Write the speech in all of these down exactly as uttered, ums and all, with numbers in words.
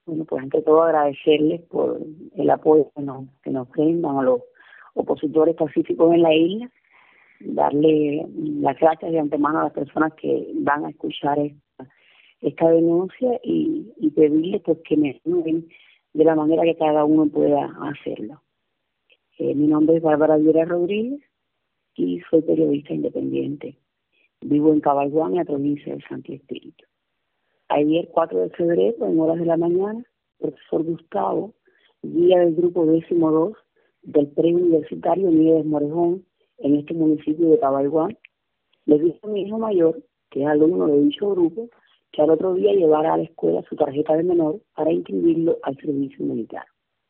Bueno, pues ante todo agradecerles por el apoyo que nos, que nos brindan a los opositores pacíficos en la isla, darle las gracias de antemano a las personas que van a escuchar esta, esta denuncia y, y pedirles pues que me ayuden de la manera que cada uno pueda hacerlo. Eh, mi nombre es Bárbara Viera Rodríguez y soy periodista independiente. Vivo en Cabalguán, en la provincia de Santo Espíritu. Ayer, cuatro de febrero, en horas de la mañana, el profesor Gustavo, guía del grupo décimo dos del preuniversitario Nieves Morejón, en este municipio de Cabalguán, le dijo a mi hijo mayor, que es alumno de dicho grupo, que al otro día llevara a la escuela su tarjeta de menor para inscribirlo al servicio militar.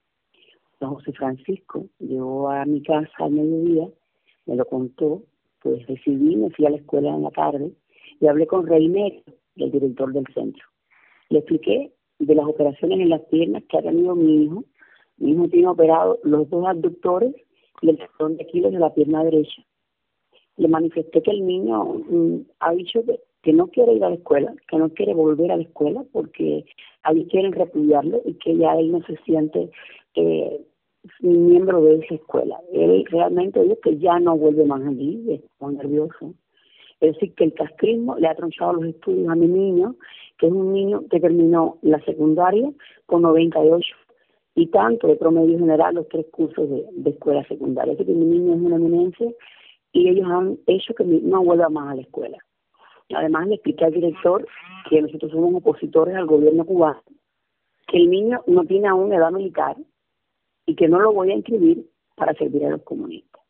Don José Francisco llegó a mi casa al mediodía, me lo contó, pues decidí, me fui a la escuela en la tarde y hablé con Reiner, el director del centro. Le expliqué de las operaciones en las piernas que ha tenido mi hijo. Mi hijo tiene operado los dos abductores y el tendón de Aquiles de la pierna derecha. Le manifesté que el niño mm, ha dicho que, que no quiere ir a la escuela, que no quiere volver a la escuela porque allí quieren repudiarlo y que ya él no se siente eh, miembro de esa escuela. Él realmente dice que ya no vuelve más allí, está nervioso. Es decir, que el castrismo le ha tronchado los estudios a mi niño, que es un niño que terminó la secundaria con noventa y ocho y tanto de promedio general los tres cursos de, de escuela secundaria. Así que mi niño es una eminencia y ellos han hecho que no vuelva más a la escuela. Además, le expliqué al director que nosotros somos opositores al gobierno cubano, que el niño no tiene aún edad militar y que no lo voy a inscribir para servir a los comunistas.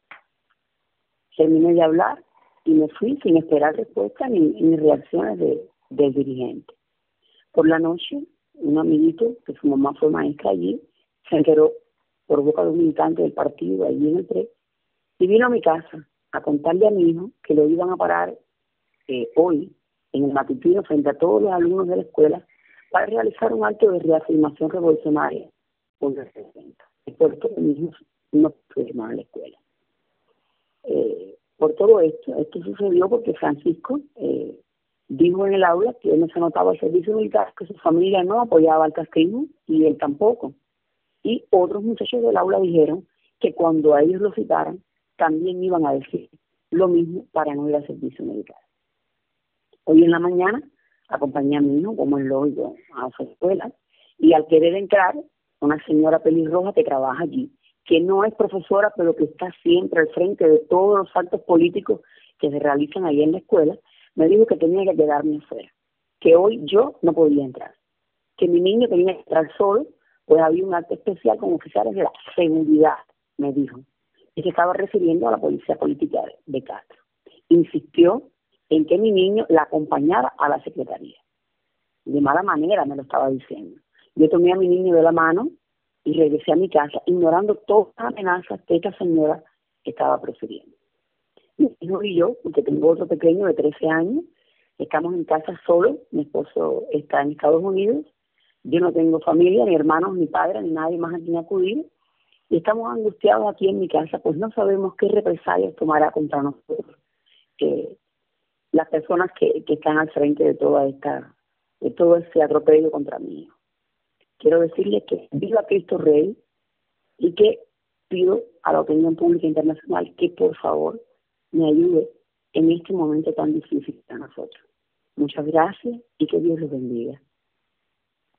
Terminé de hablar y me fui sin esperar respuesta ni, ni reacciones de, del dirigente. Por la noche, un amiguito, que su mamá fue maestra allí, se enteró por boca de un militante del partido allí en el P R E y vino a mi casa a contarle a mi hijo que lo iban a parar eh, hoy en el matutino frente a todos los alumnos de la escuela para realizar un acto de reafirmación revolucionaria por el sesenta. Es por esto que mi hijo no puede ir más a la escuela. Eh, Por todo esto, esto sucedió porque Francisco eh, dijo en el aula que él no se notaba el servicio militar, que su familia no apoyaba al castrismo y él tampoco. Y otros muchachos del aula dijeron que cuando a ellos lo citaran, también iban a decir lo mismo para no ir al servicio militar. Hoy en la mañana acompañé a mi hijo, como es lógico, a su escuela, y al querer entrar, una señora pelirroja que trabaja allí, que no es profesora, pero que está siempre al frente de todos los actos políticos que se realizan ahí en la escuela, me dijo que tenía que quedarme afuera, que hoy yo no podía entrar, que mi niño tenía que entrar solo, pues había un acto especial con oficiales de la seguridad, me dijo, y se estaba refiriendo a la policía política de Castro. Insistió en que mi niño la acompañara a la secretaría. De mala manera me lo estaba diciendo. Yo tomé a mi niño de la mano y regresé a mi casa, ignorando todas las amenazas que esta señora estaba profiriendo. Mi hijo y yo, porque tengo otro pequeño de trece años, estamos en casa solos, mi esposo está en Estados Unidos, yo no tengo familia, ni hermanos, ni padres, ni nadie más a quien acudir, y estamos angustiados aquí en mi casa, pues no sabemos qué represalias tomará contra nosotros eh, las personas que, que están al frente de toda esta, de todo ese atropello contra mí. Quiero decirles que viva Cristo Rey y que pido a la opinión pública internacional que por favor me ayude en este momento tan difícil para nosotros. Muchas gracias y que Dios los bendiga.